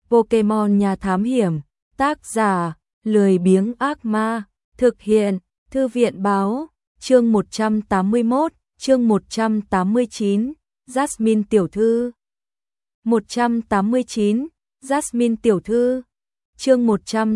Pokemon nhà thám hiểm, tác giả, lười biếng ác ma, thực hiện, thư viện báo, chương 181, chương 189, Jasmine tiểu thư. 189, Jasmine tiểu thư. Chương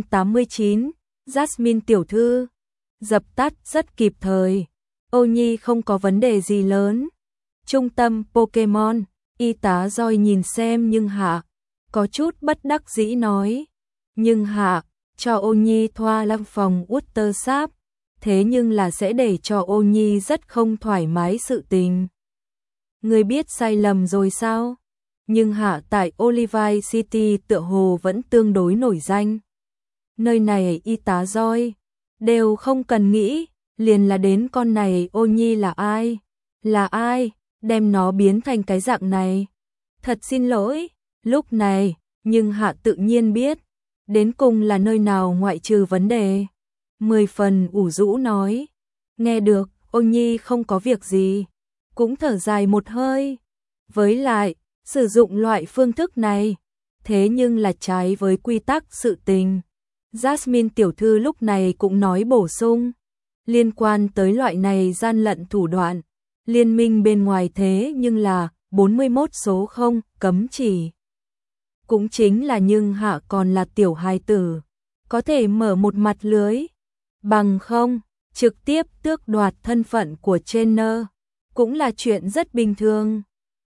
189, Jasmine tiểu thư. Dập tắt rất kịp thời. Ô Nhi không có vấn đề gì lớn. Trung tâm Pokemon, y tá Joy nhìn xem nhưng Hạ có chút bất đắc dĩ nói. Nhưng Hạ cho Ô Nhi thoa lăng phòng Utter Sáp, thế nhưng là sẽ để cho Ô Nhi rất không thoải mái sự tình. Người biết sai lầm rồi sao? Nhưng Hạ tại Olivine City tựa hồ vẫn tương đối nổi danh. Nơi này y tá Joy đều không cần nghĩ, liền là đến con này Ô Nhi là ai? Là ai đem nó biến thành cái dạng này? Thật xin lỗi, lúc này, nhưng Hạ tự nhiên biết, đến cùng là nơi nào ngoại trừ vấn đề. 10 phần ủ rũ nói, nghe được, Ô Nhi không có việc gì, cũng thở dài một hơi. Với lại, sử dụng loại phương thức này, thế nhưng là trái với quy tắc sự tình. Jasmine tiểu thư lúc này cũng nói bổ sung, liên quan tới loại này gian lận thủ đoạn, liên minh bên ngoài thế nhưng là 41 số 0 cấm chỉ. Cũng chính là nhưng Hạ còn là tiểu hài tử, có thể mở một mặt lưới, bằng không, trực tiếp tước đoạt thân phận của trainer, cũng là chuyện rất bình thường.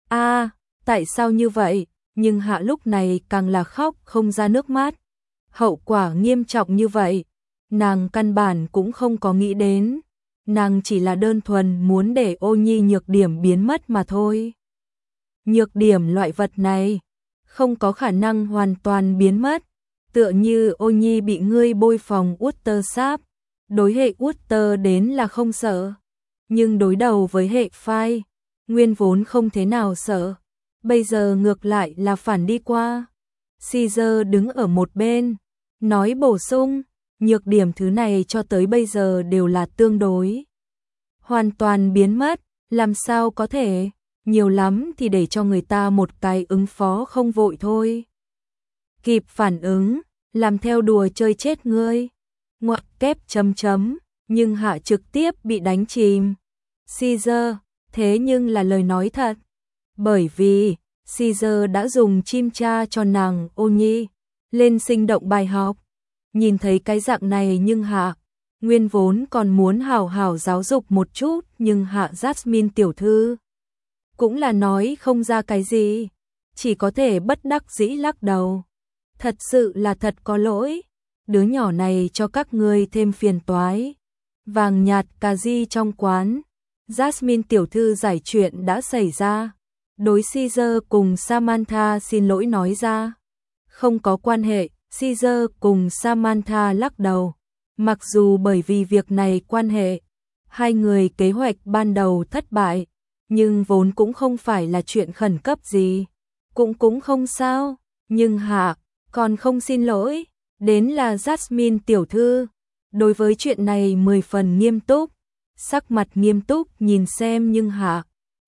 Tại sao như vậy? Nhưng Hạ lúc này càng là khóc không ra nước mắt. Hậu quả nghiêm trọng như vậy, nàng căn bản cũng không có nghĩ đến. Nàng chỉ là đơn thuần muốn để Ô Nhi nhược điểm biến mất mà thôi. Nhược điểm loại vật này không có khả năng hoàn toàn biến mất. Tựa như Ô Nhi bị ngươi bôi phòng Utter Sáp, đối hệ Utter đến là không sợ, nhưng đối đầu với hệ Fire, nguyên vốn không thế nào sợ, bây giờ ngược lại là phản đi qua. Caesar đứng ở một bên, nói bổ sung, nhược điểm thứ này cho tới bây giờ đều là tương đối. Hoàn toàn biến mất, làm sao có thể, nhiều lắm thì để cho người ta một cái ứng phó không vội thôi. Kịp phản ứng, làm theo đùa chơi chết ngươi. Ngoặc kép chấm chấm, nhưng Hạ trực tiếp bị đánh chìm. Caesar, thế nhưng là lời nói thật. Bởi vì, Caesar đã dùng chim tra cho nàng Ô Nhi lên sinh động bài học. Nhìn thấy cái dạng này nhưng Hạ, nguyên vốn còn muốn hảo hảo giáo dục một chút, nhưng Hạ Jasmine tiểu thư cũng là nói không ra cái gì, chỉ có thể bất đắc dĩ lắc đầu. Thật sự là thật có lỗi, đứa nhỏ này cho các ngươi thêm phiền toái. Vàng nhạt cà ri trong quán, Jasmine tiểu thư giải chuyện đã xảy ra. Đối Caesar cùng Samantha xin lỗi nói ra. Không có quan hệ, Caesar cùng Samantha lắc đầu. Mặc dù bởi vì việc này quan hệ, hai người kế hoạch ban đầu thất bại, nhưng vốn cũng không phải là chuyện khẩn cấp gì. Cũng không sao, nhưng Hạ còn không xin lỗi, đến là Jasmine tiểu thư. Đối với chuyện này 10 phần nghiêm túc, sắc mặt nghiêm túc nhìn xem nhưng Hạ.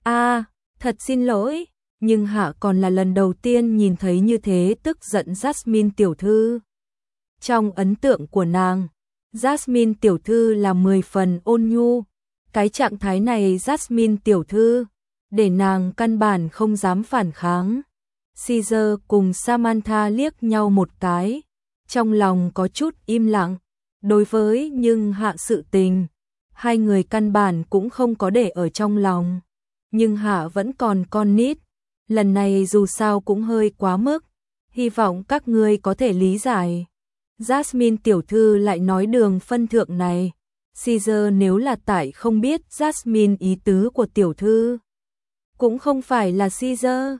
Thật xin lỗi, nhưng Hạ còn là lần đầu tiên nhìn thấy như thế tức giận Jasmine tiểu thư. Trong ấn tượng của nàng, Jasmine tiểu thư là 10 phần ôn nhu. Cái trạng thái này Jasmine tiểu thư, để nàng căn bản không dám phản kháng. Caesar cùng Samantha liếc nhau một cái, trong lòng có chút im lặng. Đối với nhưng Hạ sự tình, hai người căn bản cũng không có để ở trong lòng. Nhưng Hạ vẫn còn con nít, lần này dù sao cũng hơi quá mức, hy vọng các ngươi có thể lý giải. Jasmine tiểu thư lại nói đường phân thượng này, Caesar nếu là tại không biết Jasmine ý tứ của tiểu thư, cũng không phải là Caesar.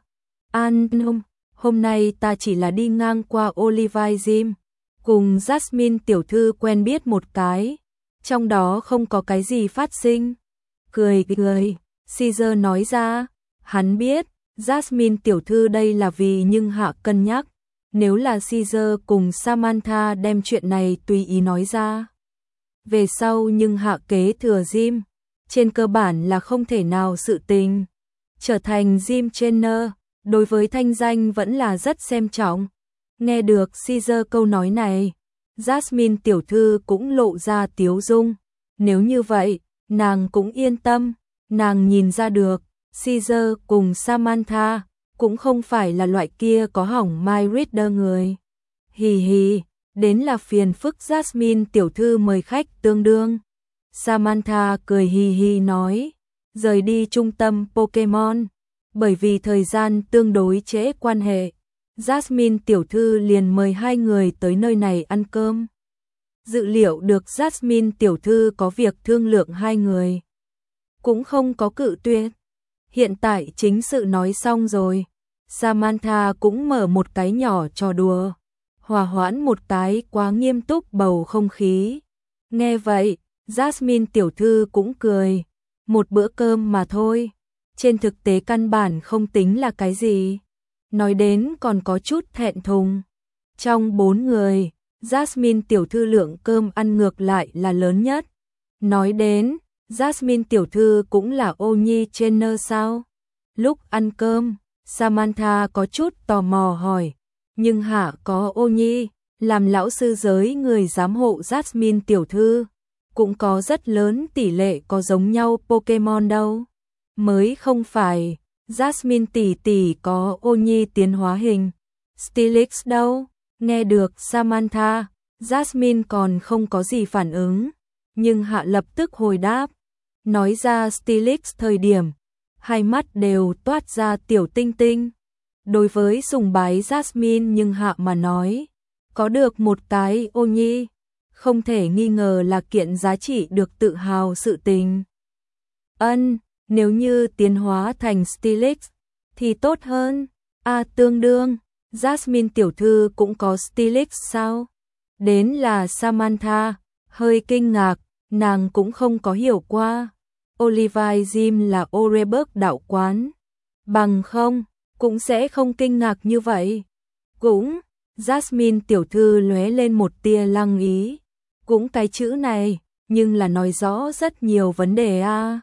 Hôm nay ta chỉ là đi ngang qua Olivine Gym, cùng Jasmine tiểu thư quen biết một cái, trong đó không có cái gì phát sinh. Cười, Caesar nói ra, hắn biết, Jasmine tiểu thư đây là vì nhưng Hạ cân nhắc, nếu là Caesar cùng Samantha đem chuyện này tùy ý nói ra. Về sau nhưng Hạ kế thừa gym, trên cơ bản là không thể nào sự tình. Trở thành gym trainer, đối với thanh danh vẫn là rất xem trọng. Nghe được Caesar câu nói này, Jasmine tiểu thư cũng lộ ra tiếu dung. Nếu như vậy, nàng cũng yên tâm. Nàng nhìn ra được, Caesar cùng Samantha cũng không phải là loại kia có hỏng My Reader người. Hì hì, đến là phiền phức Jasmine tiểu thư mời khách tương đương. Samantha cười hì hì nói, rời đi trung tâm Pokemon. Bởi vì thời gian tương đối trễ quan hệ, Jasmine tiểu thư liền mời hai người tới nơi này ăn cơm. Dự liệu được Jasmine tiểu thư có việc thương lượng hai người, cũng không có cự tuyệt. Hiện tại chính sự nói xong rồi, Samantha cũng mở một cái nhỏ trò đùa, hòa hoãn một cái quá nghiêm túc bầu không khí. Nghe vậy, Jasmine tiểu thư cũng cười, một bữa cơm mà thôi, trên thực tế căn bản không tính là cái gì. Nói đến còn có chút thẹn thùng. Trong 4 người, Jasmine tiểu thư lượng cơm ăn ngược lại là lớn nhất. Nói đến, Jasmine tiểu thư cũng là ô nhi trainer sao? Lúc ăn cơm, Samantha có chút tò mò hỏi, nhưng hả có ô nhi, làm lão sư giới người giám hộ Jasmine tiểu thư, cũng có rất lớn tỷ lệ có giống nhau Pokemon đâu. Mới không phải, Jasmine tỷ tỷ có ô nhi tiến hóa hình, Steelix đâu. Nghe được Samantha, Jasmine còn không có gì phản ứng, nhưng hạ lập tức hồi đáp. Nói ra Steelix thời điểm, hai mắt đều toát ra tiểu tinh tinh. Đối với sùng bái Jasmine nhưng hạ mà nói, có được một cái ô nhi, không thể nghi ngờ là kiện giá trị được tự hào sự tình. Nếu như tiến hóa thành Steelix thì tốt hơn. Tương đương, Jasmine tiểu thư cũng có Steelix sao? Đến là Samantha, hơi kinh ngạc, nàng cũng không có hiểu qua. Olivia Gym là Oreburgh đạo quán. Bằng không, cũng sẽ không kinh ngạc như vậy. Cũng, Jasmine tiểu thư lóe lên một tia lăng ý. Cũng cái chữ này, nhưng là nói rõ rất nhiều vấn đề a.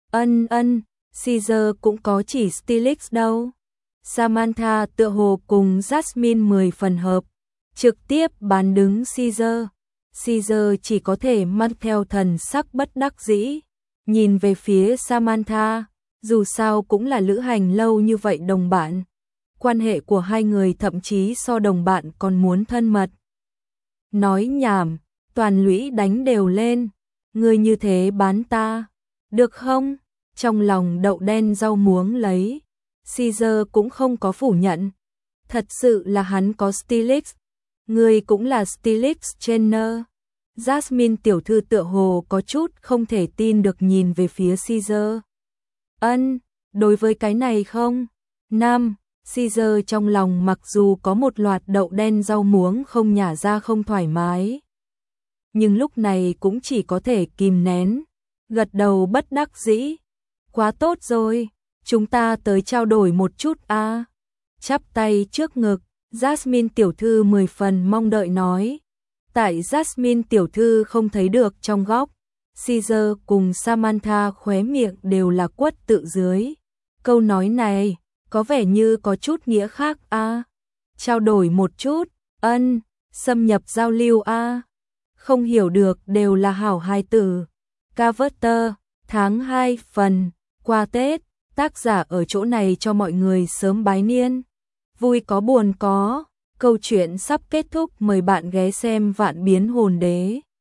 Caesar cũng có chỉ Steelix đâu. Samantha tựa hồ cùng Jasmine 10 phần hợp, trực tiếp bán đứng Caesar. Caesar chỉ có thể mang theo thần sắc bất đắc dĩ, nhìn về phía Samantha, dù sao cũng là lữ hành lâu như vậy đồng bạn. Quan hệ của hai người thậm chí so đồng bạn còn muốn thân mật. Nói nhảm, toàn lũy đánh đều lên, người như thế bán ta, được không? Trong lòng đậu đen rau muống lấy, Caesar cũng không có phủ nhận. Thật sự là hắn có Steelix, người cũng là Steelix trainer. Jasmine tiểu thư tựa hồ có chút không thể tin được nhìn về phía Caesar. Đối với cái này không? Caesar trong lòng mặc dù có một loạt đậu đen rau muống không nhả ra không thoải mái, nhưng lúc này cũng chỉ có thể kìm nén, gật đầu bất đắc dĩ. Quá tốt rồi, chúng ta tới trao đổi một chút a. Chắp tay trước ngực, Jasmine tiểu thư 10 phần mong đợi nói. Tại Jasmine tiểu thư không thấy được trong góc, Caesar cùng Samantha khóe miệng đều là quất tự dưới. Câu nói này, có vẻ như có chút nghĩa khác a. Trao đổi một chút, xâm nhập giao lưu a. Không hiểu được đều là hảo hai từ. Carter, tháng 2 phần, qua Tết, tác giả ở chỗ này cho mọi người sớm bái niên. Vui có buồn có, câu chuyện sắp kết thúc, mời bạn ghé xem Vạn Biến Hồn Đế.